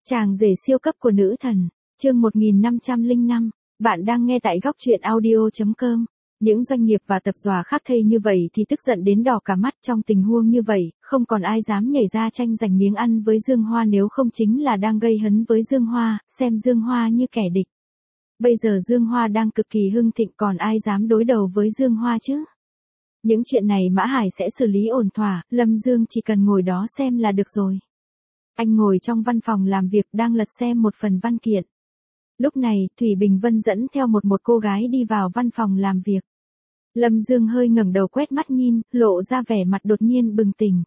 Chàng rể siêu cấp của nữ thần, chương 1505, bạn đang nghe tại góc truyện audio.com. Những doanh nghiệp và tập dòa khác thây như vậy thì tức giận đến đỏ cả mắt. Trong tình huống như vậy, không còn ai dám nhảy ra tranh giành miếng ăn với Dương Hoa, nếu không chính là đang gây hấn với Dương Hoa, xem Dương Hoa như kẻ địch. Bây giờ Dương Hoa đang cực kỳ hưng thịnh, còn ai dám đối đầu với Dương Hoa chứ? Những chuyện này Mã Hải sẽ xử lý ổn thỏa, Lâm Dương chỉ cần ngồi đó xem là được rồi. Anh ngồi trong văn phòng làm việc đang lật xem một phần văn kiện. Lúc này, Thủy Bình Vân dẫn theo một cô gái đi vào văn phòng làm việc. Lâm Dương hơi ngẩng đầu quét mắt nhìn, lộ ra vẻ mặt đột nhiên bừng tỉnh.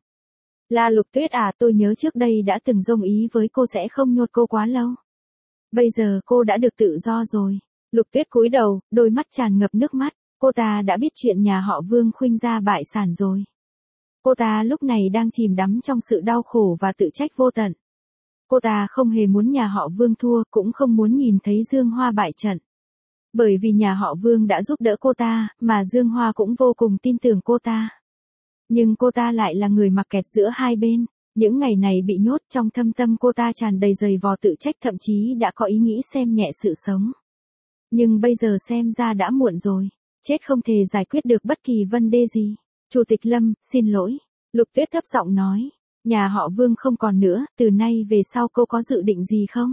Là Lục Tuyết à, tôi nhớ trước đây đã từng đồng ý với cô sẽ không nhốt cô quá lâu. Bây giờ cô đã được tự do rồi. Lục Tuyết cúi đầu, đôi mắt tràn ngập nước mắt. Cô ta đã biết chuyện nhà họ Vương Khuynh gia bại sản rồi. Cô ta lúc này đang chìm đắm trong sự đau khổ và tự trách vô tận. Cô ta không hề muốn nhà họ Vương thua, cũng không muốn nhìn thấy Dương Hoa bại trận. Bởi vì nhà họ Vương đã giúp đỡ cô ta, mà Dương Hoa cũng vô cùng tin tưởng cô ta. Nhưng cô ta lại là người mặc kẹt giữa hai bên. Những ngày này bị nhốt, trong thâm tâm cô ta tràn đầy giày vò tự trách, thậm chí đã có ý nghĩ xem nhẹ sự sống. Nhưng bây giờ xem ra đã muộn rồi. Chết không thể giải quyết được bất kỳ vấn đề gì. Chủ tịch Lâm, xin lỗi. Lục Tuyết thấp giọng nói. Nhà họ Vương không còn nữa, từ nay về sau cô có dự định gì không?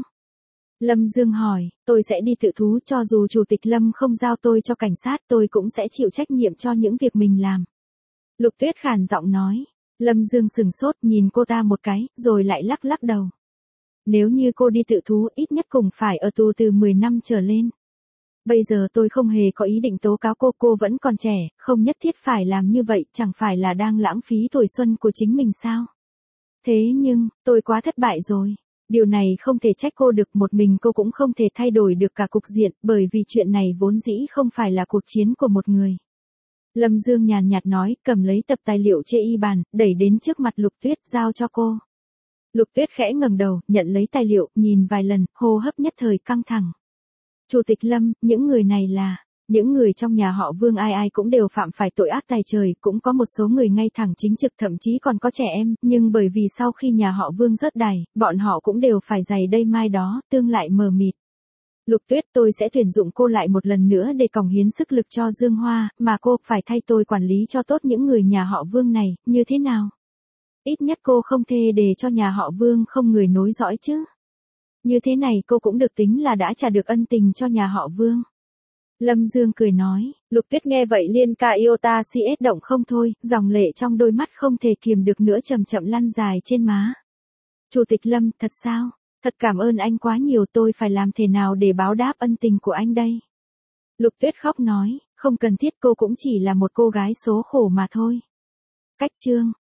Lâm Dương hỏi, tôi sẽ đi tự thú, cho dù Chủ tịch Lâm không giao tôi cho cảnh sát, tôi cũng sẽ chịu trách nhiệm cho những việc mình làm. Lục Tuyết khàn giọng nói. Lâm Dương sừng sốt nhìn cô ta một cái, rồi lại lắc lắc đầu. Nếu như cô đi tự thú, ít nhất cũng phải ở tù từ 10 năm trở lên. Bây giờ tôi không hề có ý định tố cáo cô vẫn còn trẻ, không nhất thiết phải làm như vậy, chẳng phải là đang lãng phí tuổi xuân của chính mình sao? Thế nhưng, tôi quá thất bại rồi. Điều này không thể trách cô được, một mình cô cũng không thể thay đổi được cả cục diện, bởi vì chuyện này vốn dĩ không phải là cuộc chiến của một người. Lâm Dương nhàn nhạt nói, cầm lấy tập tài liệu trên y bàn, đẩy đến trước mặt Lục Tuyết, giao cho cô. Lục Tuyết khẽ ngẩng đầu, nhận lấy tài liệu, nhìn vài lần, hô hấp nhất thời căng thẳng. Chủ tịch Lâm, những người này là, những người trong nhà họ Vương ai cũng đều phạm phải tội ác tày trời, cũng có một số người ngay thẳng chính trực, thậm chí còn có trẻ em, nhưng bởi vì sau khi nhà họ Vương rớt đài, bọn họ cũng đều phải giày đây mai đó, tương lại mờ mịt. Lục Tuyết, tôi sẽ tuyển dụng cô lại một lần nữa để cống hiến sức lực cho Dương Hoa, mà cô phải thay tôi quản lý cho tốt những người nhà họ Vương này, như thế nào? Ít nhất cô không thể để cho nhà họ Vương không người nối dõi chứ. Như thế này cô cũng được tính là đã trả được ân tình cho nhà họ Vương. Lâm Dương cười nói, Lục Tuyết nghe vậy liên ca iota CS động không thôi, dòng lệ trong đôi mắt không thể kiềm được nữa chậm chậm lăn dài trên má. Chủ tịch Lâm, thật sao? Thật cảm ơn anh quá nhiều, tôi phải làm thế nào để báo đáp ân tình của anh đây? Lục Tuyết khóc nói, không cần thiết, cô cũng chỉ là một cô gái số khổ mà thôi. Cách chương